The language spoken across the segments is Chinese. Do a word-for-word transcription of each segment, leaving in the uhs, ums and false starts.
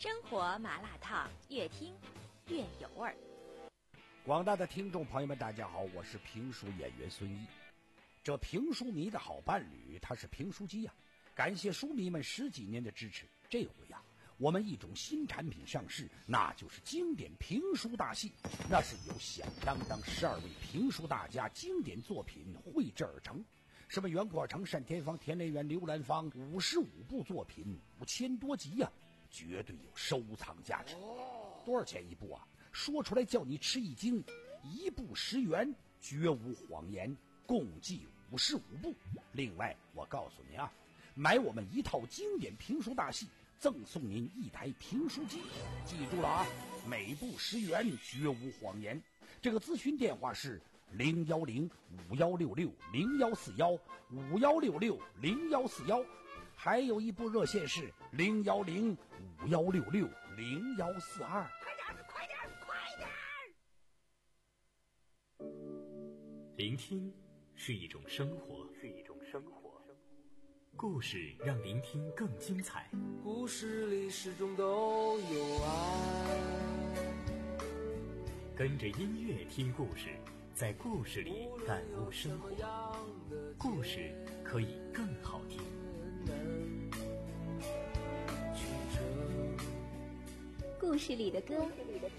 生活麻辣烫，越听越有味儿。 广大的听众朋友们，大家好，我是评书演员孙一。这评书迷的好伴侣，他是评书机呀、啊！感谢书迷们十几年的支持。这回呀、啊，我们一种新产品上市，那就是经典评书大戏。那是由响当当十二位评书大家经典作品绘制而成。什么袁阔成、单田芳、田连元、刘兰芳，五十五部作品，五千多集呀、啊，绝对有收藏价值。多少钱一部啊？说出来叫你吃一惊，一部十元，绝无谎言，共计五十五部。另外，我告诉你啊，买我们一套经典评书大戏，赠送您一台评书机。记住了啊，每部十元，绝无谎言。这个咨询电话是零幺零五幺六六零幺四幺五幺六六零幺四幺，还有一部热线是零幺零五幺六六零幺四二。 快点，快点，快点！ 聆听是一种生活，是一种生活。故事让聆听更精彩。 故事里始终都有爱。 跟着音乐听故事，在故事里感悟生活。故事可以更好听。 故事里的歌。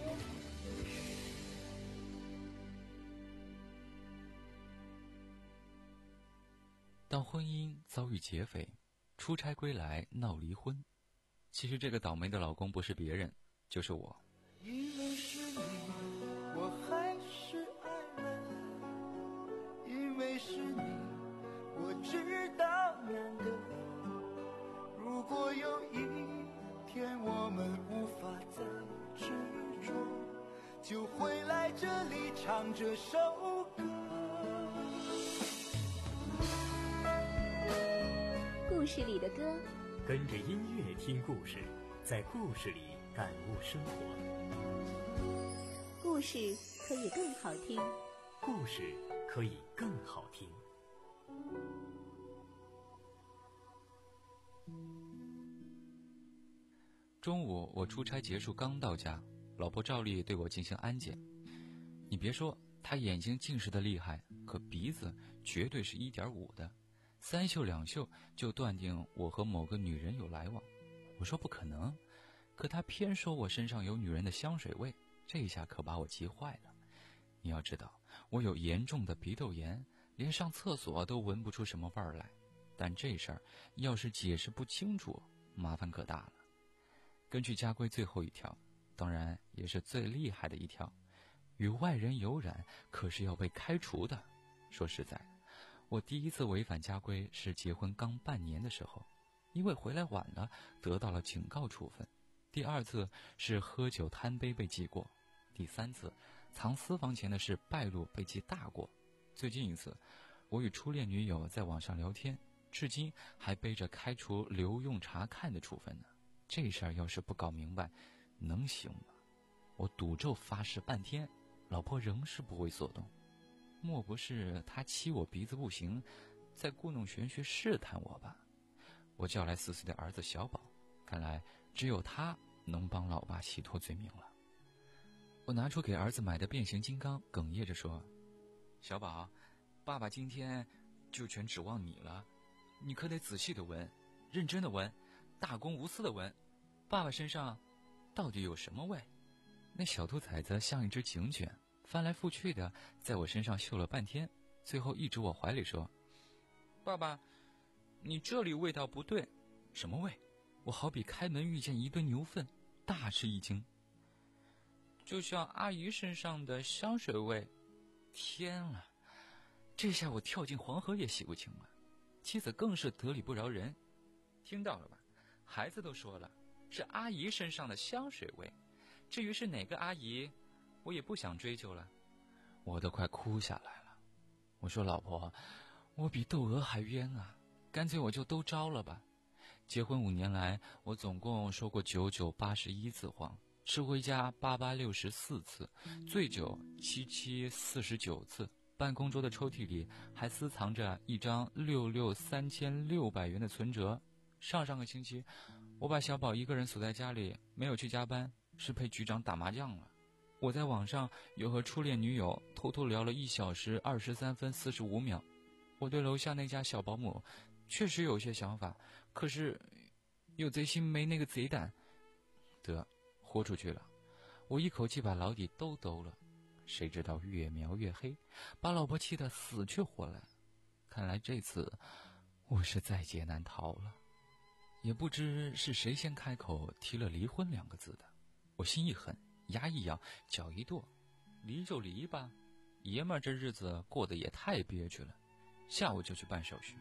当婚姻遭遇劫匪，出差归来闹离婚，其实这个倒霉的老公不是别人，就是我。 因为是你，我还是爱了，因为是你，我知道难得。如果有一天我们无法再执着，就回来这里唱这首歌。 故事里的歌， 跟着音乐听故事，在故事里感悟生活。 故事可以更好听， 故事可以更好听。 中午我出差结束刚到家，老婆照例对我进行安检。你别说，她眼睛近视的厉害，可鼻子绝对是一点五的，三嗅两嗅就断定我和某个女人有来往。我说不可能，可她偏说我身上有女人的香水味，这一下可把我急坏了。你要知道，我有严重的鼻窦炎，连上厕所都闻不出什么味儿来。但这事儿要是解释不清楚，麻烦可大了。根据家规最后一条，当然也是最厉害的一条，与外人有染可是要被开除的。说实在，我第一次违反家规是结婚刚半年的时候，因为回来晚了得到了警告处分。第二次是喝酒贪杯被记过，第三次藏私房钱的事败露被记大过。最近一次，我与初恋女友在网上聊天，至今还背着开除留用查看的处分呢。这事儿要是不搞明白，能行吗？我赌咒发誓半天，老婆仍是不为所动。莫不是她欺我鼻子不行，在故弄玄虚试探我吧？我叫来四岁的儿子小宝，看来只有他能帮老爸洗脱罪名了。我拿出给儿子买的变形金刚，哽咽着说：小宝，爸爸今天就全指望你了，你可得仔细的闻，认真的闻，大公无私的闻，爸爸身上到底有什么味？那小兔崽子像一只警犬，翻来覆去的在我身上嗅了半天，最后一指我怀里说：爸爸，你这里味道不对。什么味？我好比开门遇见一堆牛粪，大吃一惊。就像阿姨身上的香水味。天啊，这下我跳进黄河也洗不清了。妻子更是得理不饶人。听到了吧，孩子都说了，是阿姨身上的香水味，至于是哪个阿姨，我也不想追究了。我都快哭下来了。我说老婆，我比窦娥还冤啊，干脆我就都招了吧。结婚五年来，我总共说过九九八十一次谎，吃回家八八六十四次，醉酒七七四十九次，办公桌的抽屉里还私藏着一张六六三千六百元的存折。上上个星期我把小宝一个人锁在家里，没有去加班，是陪局长打麻将了。我在网上又和初恋女友偷偷聊了一小时二十三分四十五秒。我对楼下那家小保姆确实有些想法，可是有贼心没那个贼胆。得，豁出去了。我一口气把牢底都兜了，谁知道越描越黑，把老婆气得死去活来。看来这次我是在劫难逃了。也不知是谁先开口提了离婚两个字的，我心一狠，牙一咬，脚一跺，离就离吧，爷们儿这日子过得也太憋屈了，下午就去办手续。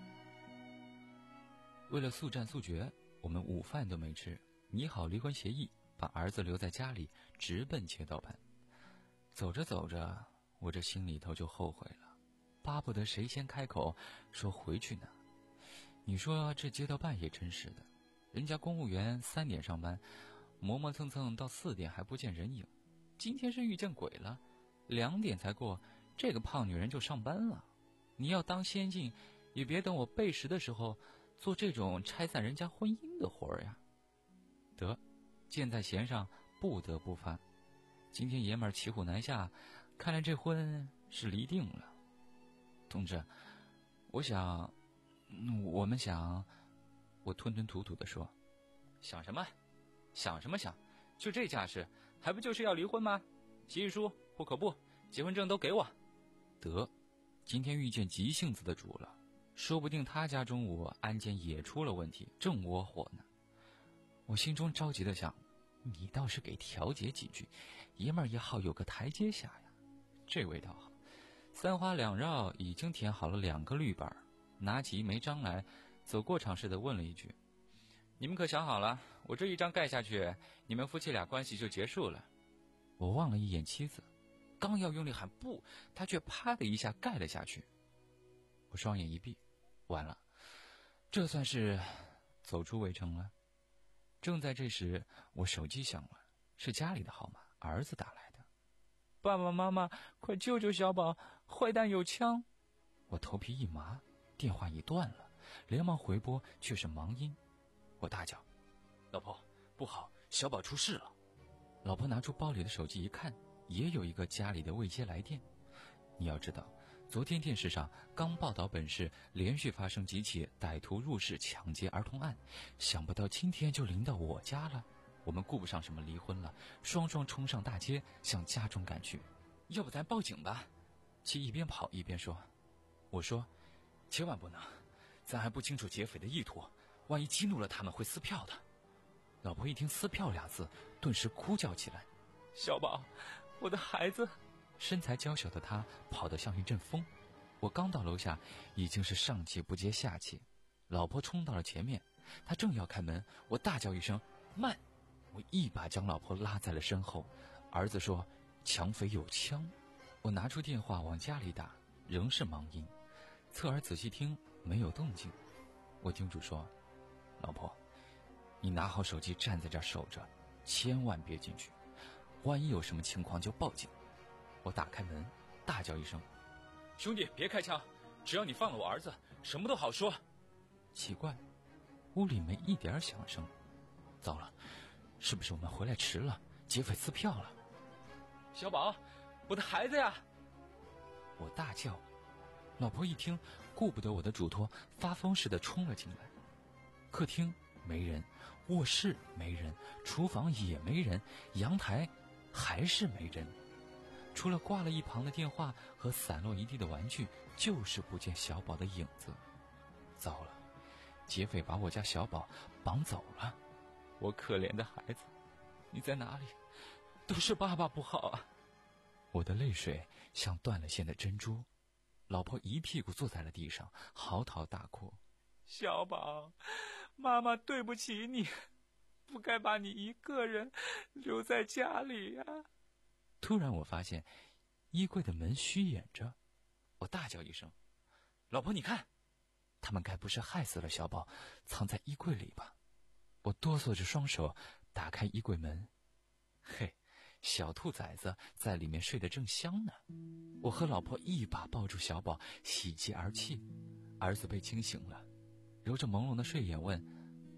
为了速战速决，我们午饭都没吃，拟好离婚协议，把儿子留在家里，直奔街道办。走着走着，我这心里头就后悔了，巴不得谁先开口说回去呢。你说这街道办也真是的，人家公务员三点上班，磨磨蹭蹭到四点还不见人影。今天是遇见鬼了，两点才过，这个胖女人就上班了。你要当先进，也别等我背时的时候做这种拆散人家婚姻的活儿呀。得，箭在弦上，不得不发。今天爷们儿骑虎难下，看来这婚是离定了。同志，我想我们想，我吞吞吐吐地说，想什么？想什么想？就这架势，还不就是要离婚吗？协议书、户口簿、结婚证都给我。得，今天遇见急性子的主了，说不定他家中午案件也出了问题，正窝火呢。我心中着急地想，你倒是给调解几句，爷们儿也好有个台阶下呀。这味道好，三花两绕已经填好了两个绿板，拿起一枚章来，走过场似的问了一句，你们可想好了，我这一张盖下去，你们夫妻俩关系就结束了。我望了一眼妻子，刚要用力喊不，她却啪的一下盖了下去。我双眼一闭，完了，这算是走出围城了。正在这时，我手机响了，是家里的号码，儿子打来的。爸爸妈妈，快救救小宝，坏蛋有枪！我头皮一麻，电话已断了，连忙回拨，却是忙音。我大叫，老婆，不好，小宝出事了。老婆拿出包里的手机一看，也有一个家里的未接来电。你要知道，昨天电视上刚报道本市连续发生几起歹徒入室抢劫儿童案，想不到今天就临到我家了。我们顾不上什么离婚了，双双冲上大街向家中赶去。要不咱报警吧？其一边跑一边说。我说，千万不能，咱还不清楚劫匪的意图，万一激怒了他们会撕票的。老婆一听撕票俩字，顿时哭叫起来，小宝，我的孩子。身材娇小的她跑得像一阵风，我刚到楼下，已经是上气不接下气。老婆冲到了前面，她正要开门，我大叫一声慢，我一把将老婆拉在了身后。儿子说抢匪有枪，我拿出电话往家里打，仍是忙音。侧耳仔细听，没有动静。我叮嘱说，老婆，你拿好手机站在这儿守着，千万别进去，万一有什么情况就报警。我打开门，大叫一声，兄弟别开枪，只要你放了我儿子，什么都好说。奇怪，屋里没一点响声。糟了，是不是我们回来迟了，劫匪撕票了？小宝，我的孩子呀！我大叫。老婆一听，顾不得我的嘱托，发疯似的冲了进来。客厅没人，卧室没人，厨房也没人，阳台还是没人。除了挂了一旁的电话和散落一地的玩具，就是不见小宝的影子。糟了，劫匪把我家小宝绑走了。我可怜的孩子，你在哪里？都是爸爸不好啊！我的泪水像断了线的珍珠。老婆一屁股坐在了地上，嚎啕大哭，小宝，妈妈对不起你，不该把你一个人留在家里呀、啊。突然我发现衣柜的门虚掩着，我大叫一声，老婆你看，他们该不是害死了小宝，藏在衣柜里吧？我哆嗦着双手打开衣柜门，嘿，小兔崽子在里面睡得正香呢。我和老婆一把抱住小宝，喜极而泣。儿子被惊醒了，揉着朦胧的睡眼问，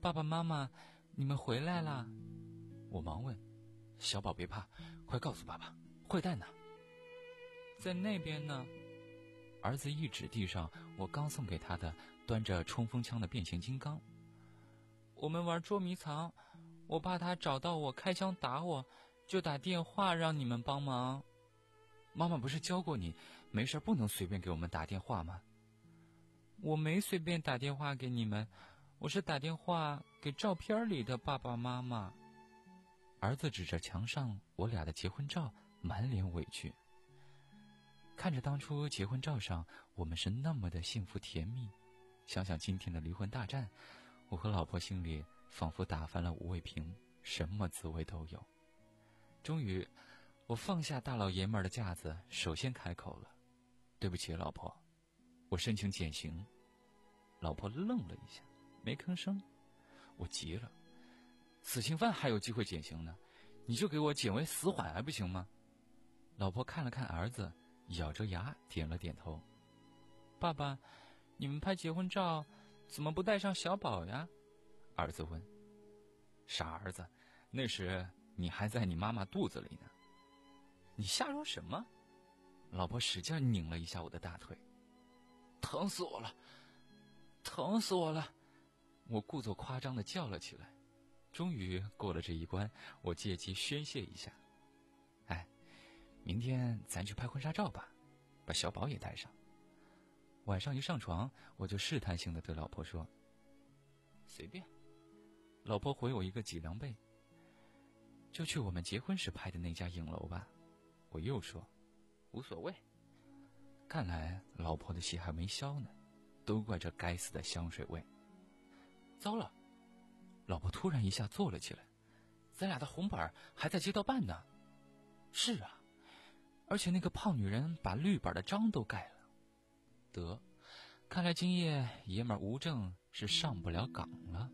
爸爸妈妈，你们回来啦！我忙问：小宝别怕，快告诉爸爸，坏蛋呢？在那边呢。儿子一指地上我刚送给他的端着冲锋枪的变形金刚。我们玩捉迷藏，我怕他找到我开枪打我，就打电话让你们帮忙。妈妈不是教过你没事不能随便给我们打电话吗？我没随便打电话给你们，我是打电话给照片里的爸爸妈妈。儿子指着墙上我俩的结婚照，满脸委屈。看着当初结婚照上我们是那么的幸福甜蜜，想想今天的离婚大战，我和老婆心里仿佛打翻了五味瓶，什么滋味都有。终于我放下大老爷们儿的架子，首先开口了：对不起老婆，我申请减刑。老婆愣了一下，没吭声。我急了：死刑犯还有机会减刑呢，你就给我减为死缓还不行吗？老婆看了看儿子，咬着牙点了点头。爸爸，你们拍结婚照怎么不带上小宝呀？儿子问。傻儿子，那时你还在你妈妈肚子里呢。你瞎说什么？老婆使劲拧了一下我的大腿。疼死我了，疼死我了！我故作夸张地叫了起来。终于过了这一关，我借机宣泄一下。哎，明天咱去拍婚纱照吧，把小宝也带上。晚上一上床，我就试探性地对老婆说：随便。老婆回我一个脊梁背。就去我们结婚时拍的那家影楼吧。我又说：无所谓。看来老婆的气还没消呢，都怪这该死的香水味。糟了，老婆突然一下坐了起来，咱俩的红板还在街道办呢。是啊，而且那个胖女人把绿板的章都盖了。得，看来今夜爷们吴正是上不了岗了。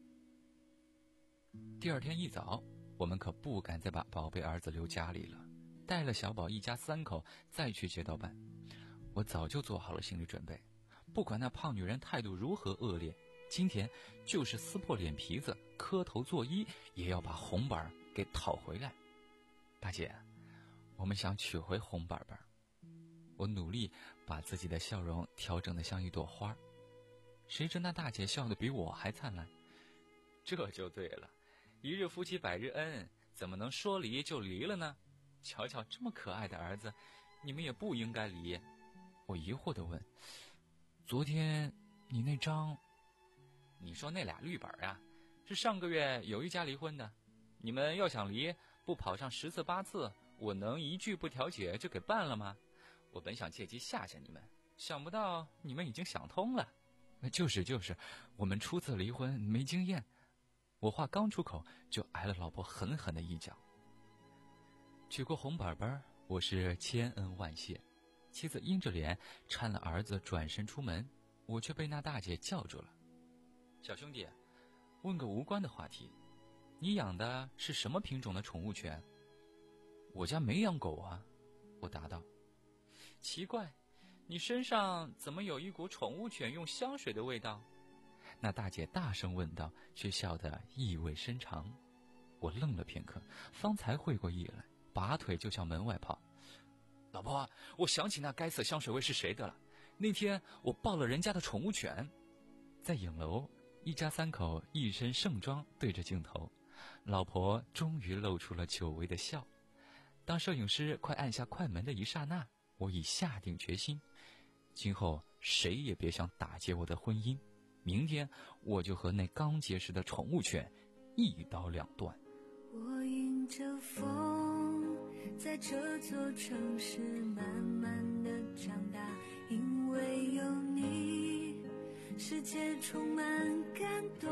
第二天一早，我们可不敢再把宝贝儿子留家里了，带了小宝一家三口再去街道办。我早就做好了心理准备，不管那胖女人态度如何恶劣，今天就是撕破脸皮子磕头作揖，也要把红板给讨回来。大姐，我们想取回红板板。我努力把自己的笑容调整得像一朵花，谁知那大姐笑得比我还灿烂。这就对了，一日夫妻百日恩，怎么能说离就离了呢？瞧瞧这么可爱的儿子，你们也不应该离。我疑惑地问：昨天你那张……你说那俩绿本啊，是上个月有一家离婚的，你们要想离，不跑上十次八次，我能一句不调解就给办了吗？我本想借机吓吓你们，想不到你们已经想通了。就是就是，我们初次离婚没经验。我话刚出口，就挨了老婆狠狠的一脚。取过红板板，我是千恩万谢。妻子阴着脸搀了儿子转身出门，我却被那大姐叫住了。小兄弟，问个无关的话题，你养的是什么品种的宠物犬？我家没养狗啊，我答道。奇怪，你身上怎么有一股宠物犬用香水的味道？那大姐大声问道，却笑得意味深长。我愣了片刻，方才会过意来，拔腿就向门外跑。老婆，我想起那该死香水味是谁的了。那天我抱了人家的宠物犬。在影楼，一家三口一身盛装对着镜头，老婆终于露出了久违的笑。当摄影师快按下快门的一刹那，我已下定决心，今后谁也别想打劫我的婚姻。明天我就和那刚结识的宠物犬一刀两断。 我迎着风，在这座城市慢慢的长大，因为有你，世界充满感动。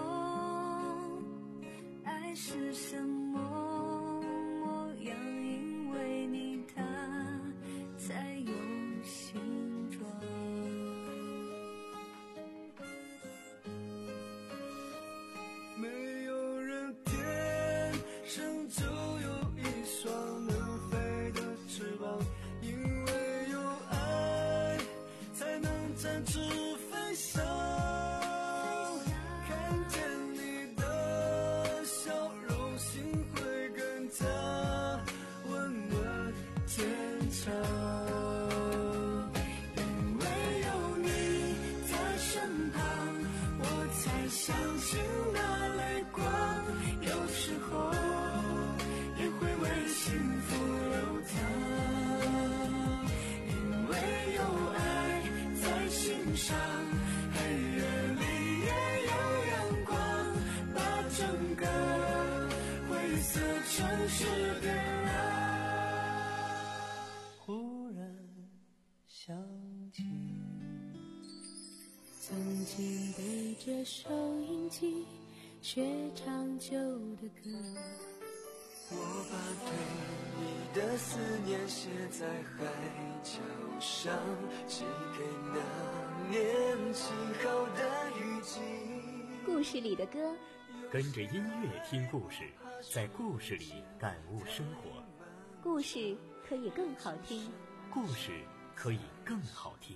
爱是什么模样？因为你，它才有形状。 没有人天生就有一双能飞的翅膀，因为有爱才能展翅飞翔。看见你的绿色城市的爱。 忽然想起， 曾经对着收音机学唱旧的歌， 我把对你的思念写在海角上，寄给那年起好的雨季。 故事里的歌， 跟着音乐听故事，在故事里感悟生活。 故事可以更好听。 故事可以更好听。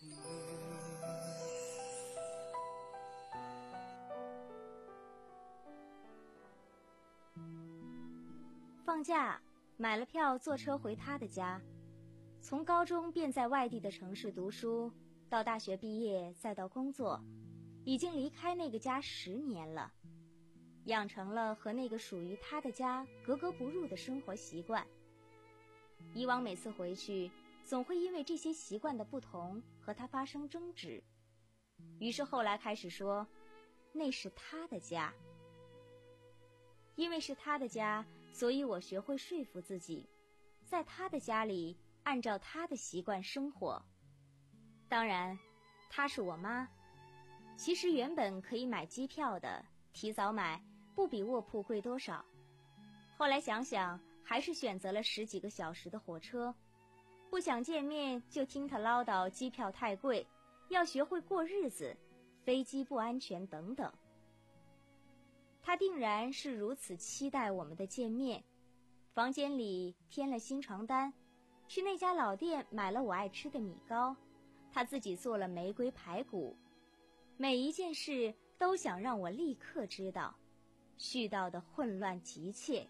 放假买了票坐车回他的家，从高中便在外地的城市读书，到大学毕业再到工作，已经离开那个家十年了，养成了和那个属于他的家格格不入的生活习惯。以往每次回去总会因为这些习惯的不同和他发生争执，于是后来开始说那是他的家。因为是他的家，所以我学会说服自己，在他的家里按照他的习惯生活。当然她是我妈，其实原本可以买机票的，提早买不比卧铺贵多少，后来想想还是选择了十几个小时的火车。不想见面就听他唠叨机票太贵，要学会过日子，飞机不安全等等。他定然是如此期待我们的见面，房间里添了新床单，去那家老店买了我爱吃的米糕，他自己做了玫瑰排骨，每一件事都想让我立刻知道，絮叨的混乱急切。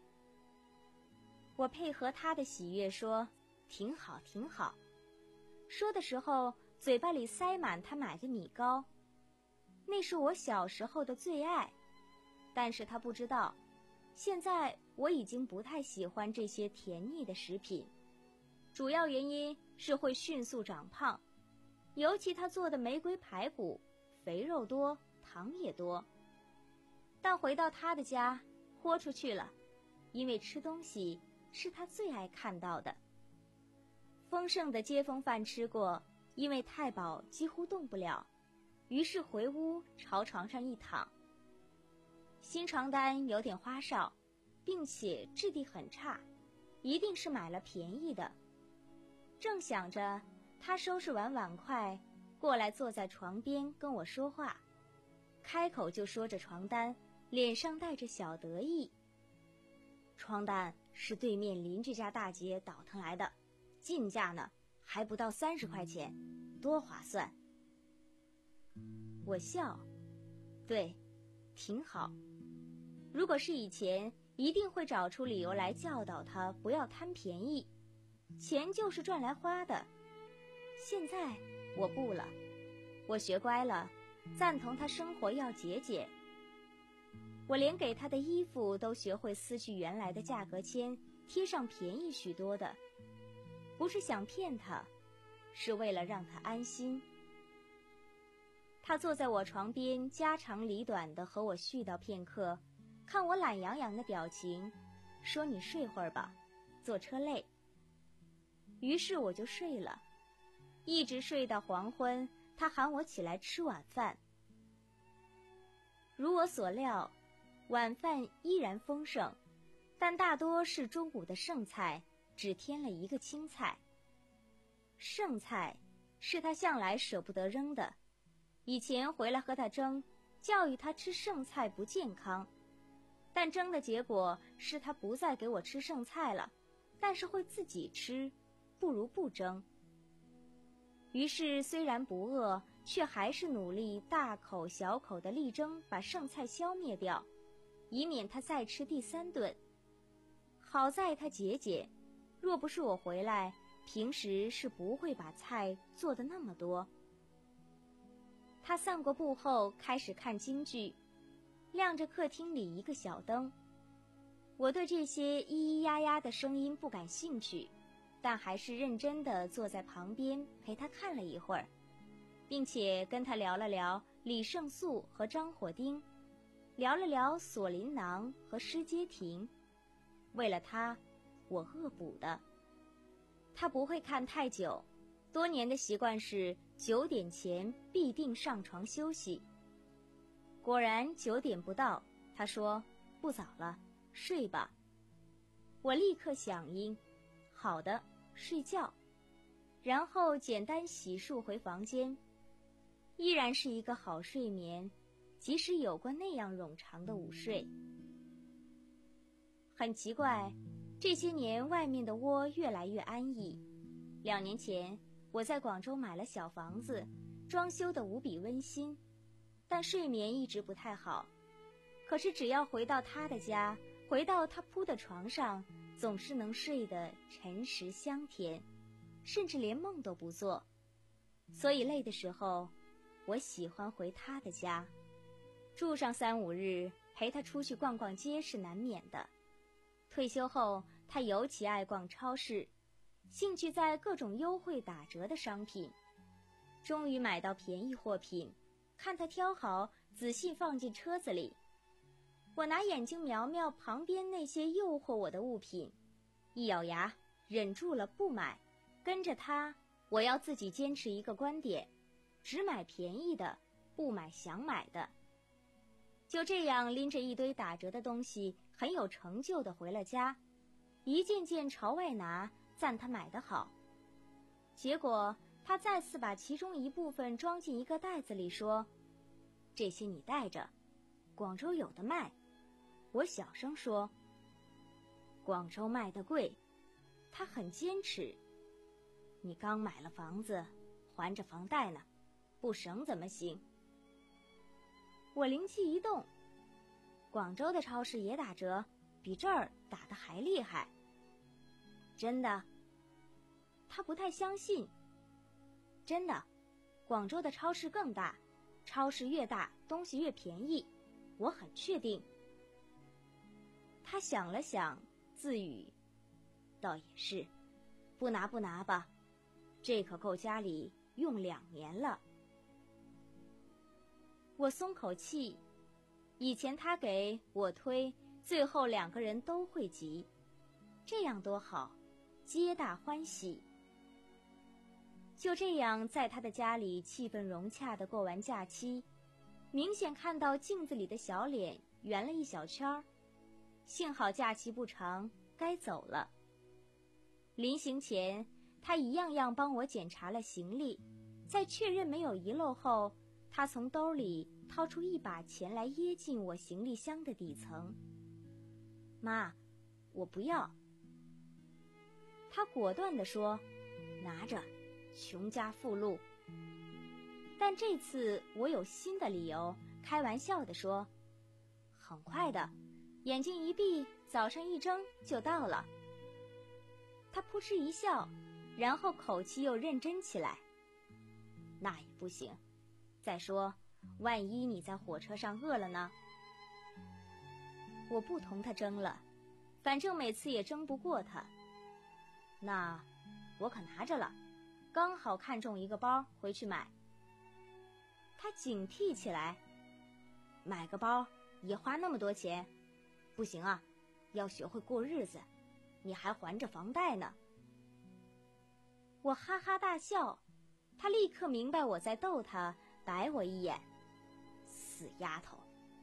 我配合他的喜悦说挺好挺好，说的时候嘴巴里塞满他买的米糕，那是我小时候的最爱。但是他不知道，现在我已经不太喜欢这些甜腻的食品，主要原因是会迅速长胖，尤其他做的玫瑰排骨，肥肉多，糖也多。但回到他的家，豁出去了，因为吃东西是他最爱看到的。丰盛的街坊饭吃过，因为太饱几乎动不了，于是回屋朝床上一躺。新床单有点花哨，并且质地很差，一定是买了便宜的。正想着，他收拾完碗筷过来坐在床边跟我说话，开口就说着床单，脸上带着小得意。床单是对面邻居家大姐倒腾来的，进价呢还不到三十块钱，多划算。我笑，对，挺好。如果是以前，一定会找出理由来教导他不要贪便宜，钱就是赚来花的。现在我不了，我学乖了，赞同他生活要节俭。我连给他的衣服都学会撕去原来的价格签，贴上便宜许多的，不是想骗他，是为了让他安心。他坐在我床边，家长里短地和我絮叨片刻，看我懒洋洋的表情，说你睡会儿吧，坐车累。于是我就睡了，一直睡到黄昏，他喊我起来吃晚饭。如我所料，晚饭依然丰盛，但大多是中午的剩菜，只添了一个青菜。剩菜是他向来舍不得扔的，以前回来和他争，教育他吃剩菜不健康，但争的结果是他不再给我吃剩菜了，但是会自己吃，不如不争。于是虽然不饿，却还是努力大口小口的力争把剩菜消灭掉，以免他再吃第三顿。好在他节俭，若不是我回来，平时是不会把菜做得那么多。他散过步后开始看京剧，亮着客厅里一个小灯。我对这些咿咿呀呀的声音不感兴趣，但还是认真地坐在旁边陪他看了一会儿，并且跟他聊了聊李胜素和张火丁， 聊了聊锁麟囊和失阶亭。为了他，我恶补的。他不会看太久，多年的习惯是九点前必定上床休息。果然九点不到，他说不早了，睡吧。我立刻响应，好的，睡觉。然后简单洗漱回房间，依然是一个好睡眠，即使有过那样冗长的午睡。很奇怪，这些年外面的窝越来越安逸。两年前我在广州买了小房子，装修得无比温馨，但睡眠一直不太好。可是只要回到他的家，回到他铺的床上，总是能睡得沉实香甜，甚至连梦都不做。所以累的时候，我喜欢回他的家，住上三五日，陪他出去逛逛街是难免的。退休后，他尤其爱逛超市，兴趣在各种优惠打折的商品。终于买到便宜货品，看他挑好，仔细放进车子里。我拿眼睛瞄瞄旁边那些诱惑我的物品，一咬牙，忍住了不买。跟着他，我要自己坚持一个观点，只买便宜的，不买想买的。就这样拎着一堆打折的东西，很有成就地回了家，一件件朝外拿，赞他买得好。结果他再次把其中一部分装进一个袋子里，说：“这些你带着，广州有的卖。”我小声说：“广州卖的贵。”他很坚持：“你刚买了房子，还着房贷呢，不省怎么行？”我灵机一动，广州的超市也打折，比这儿打得还厉害。真的？他不太相信。真的，广州的超市更大，超市越大，东西越便宜，我很确定。他想了想，自语：“倒也是，不拿不拿吧，这可够家里用两年了。”我松口气，以前他给我推，最后两个人都会急，这样多好，皆大欢喜。就这样在他的家里气氛融洽地过完假期，明显看到镜子里的小脸圆了一小圈儿。幸好假期不长，该走了。临行前，他一样样帮我检查了行李，在确认没有遗漏后，他从兜里掏出一把钱来掖进我行李箱的底层。妈，我不要。他果断地说：“拿着，穷家富路。”但这次我有新的理由，开玩笑地说：“很快的，眼睛一闭，早上一睁就到了。”他扑哧一笑，然后口气又认真起来：“那也不行，再说万一你在火车上饿了呢？”我不同他争了，反正每次也争不过他。那我可拿着了，刚好看中一个包，回去买。他警惕起来：“买个包也花那么多钱？不行啊，要学会过日子，你还还着房贷呢。”我哈哈大笑，他立刻明白我在逗他，白我一眼：“死丫头。”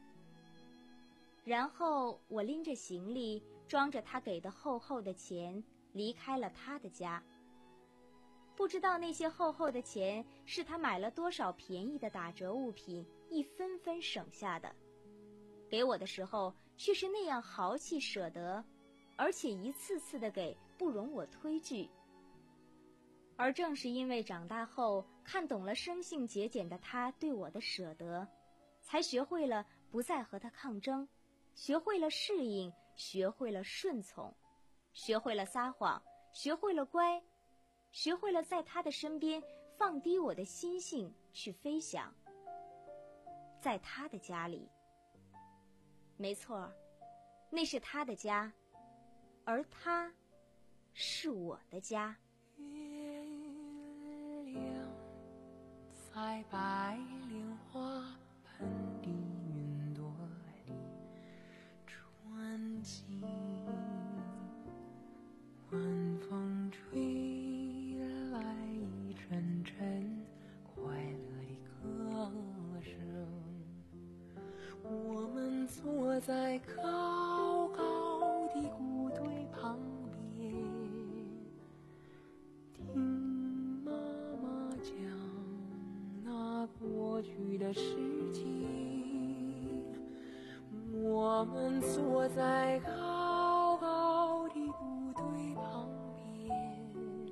然后我拎着行李，装着他给的厚厚的钱，离开了他的家。不知道那些厚厚的钱是他买了多少便宜的打折物品一分分省下的，给我的时候却是那样豪气舍得，而且一次次的给，不容我推拒。而正是因为长大后看懂了生性节俭的他对我的舍得，才学会了不再和他抗争，学会了适应，学会了顺从，学会了撒谎，学会了乖，学会了在他的身边放低我的心性去飞翔。在他的家里，没错，那是他的家，而他是我的家。 月亮在白莲花盆的云朵里在高高的谷堆旁边，听妈妈讲那过去的事情。我们坐在高高的谷堆旁边，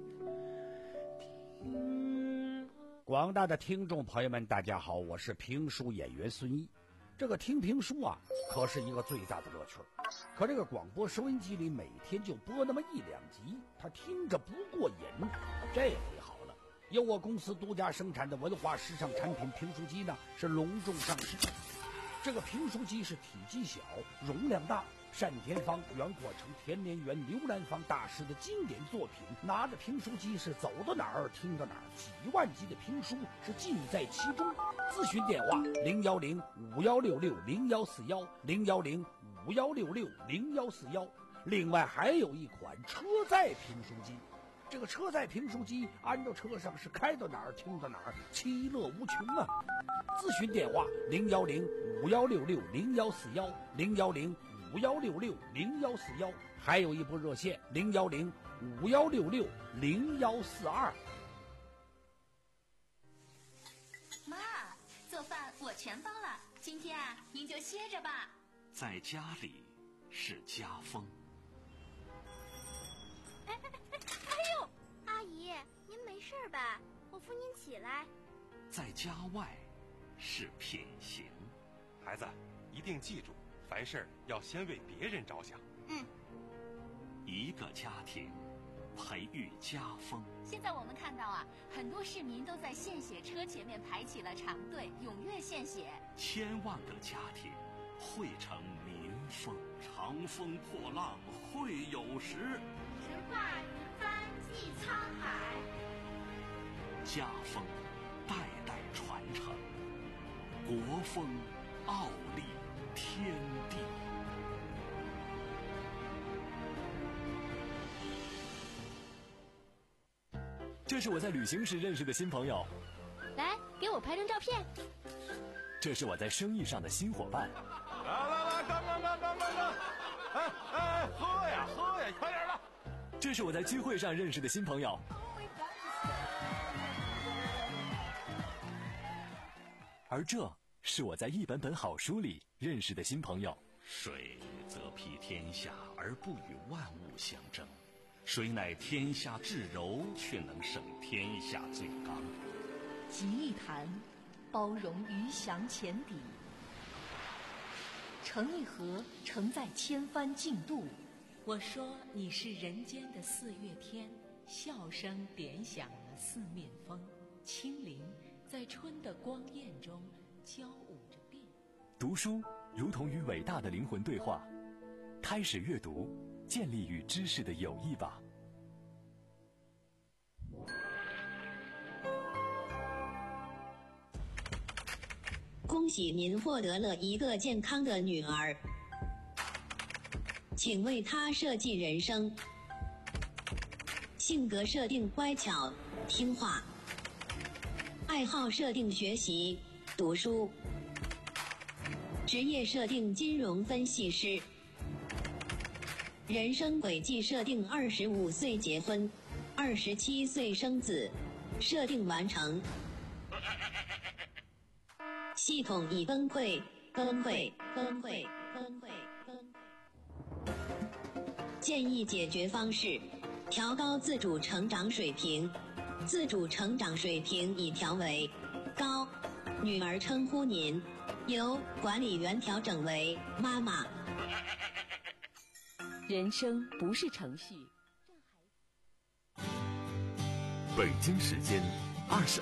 听。 广大的听众朋友们，大家好，我是评书演员孙一。这个听评书啊，可是一个最大的乐趣。可这个广播收音机里每天就播那么一两集，他听着不过瘾。这回好了，由我公司独家生产的文化时尚产品评书机呢，是隆重上市。这个评书机是体积小，容量大，单田芳、袁阔成、田连元、刘兰芳大师的经典作品。拿着评书机是走到哪儿听到哪儿，几万集的评书是尽在其中。咨询电话零幺零五幺六六零幺四幺零幺零五幺六六零幺四幺。另外还有一款车载评书机。这个车载评书机安到车上是开到哪儿听到哪儿，其乐无穷啊！咨询电话零幺零五幺六六零幺四幺零幺零五幺六六零幺四幺，还有一部热线零幺零五幺六六零幺四二。 妈，做饭我全包了，今天啊，您就歇着吧。 在家里是家风。 哎哎哎哎呦，阿姨，您没事吧？我扶您起来。 在家外是品行。 孩子，一定记住，凡事要先为别人着想。 嗯。 一个家庭培育家风。 现在我们看到啊，很多市民都在献血车前面排起了长队，踊跃献血。 千万个家庭汇成民风。长风破浪会有时， 直挂云帆济沧海。 家风代代传承，国风傲立天地。 这是我在旅行时认识的新朋友， 来给我拍张照片。 这是我在生意上的新伙伴。 来来来，等等等等等等，哎哎，喝呀喝呀，快点的。 这是我在聚会上认识的新朋友。而这是我在一本本好书里认识的新朋友。 水则披天下而不与万物相争，谁乃天下至柔，却能胜天下最刚。 集一谈，包容鱼翔浅底；成一河，承载千帆竞渡。 我说你是人间的四月天，笑声点响了四面风，清灵在春的光艳中交舞着变。 读书如同与伟大的灵魂对话，开始阅读，建立与知识的友谊吧。 恭喜您获得了一个健康的女儿，请为她设计人生。性格设定乖巧听话，爱好设定学习读书，职业设定金融分析师，人生轨迹设定二十五岁结婚，二十七岁生子，设定完成。系统已崩溃，崩溃，崩溃，崩溃，崩溃。建议解决方式：调高自主成长水平。自主成长水平已调为高。女儿称呼您，由管理员调整为妈妈。 人生不是程序。 北京时间二十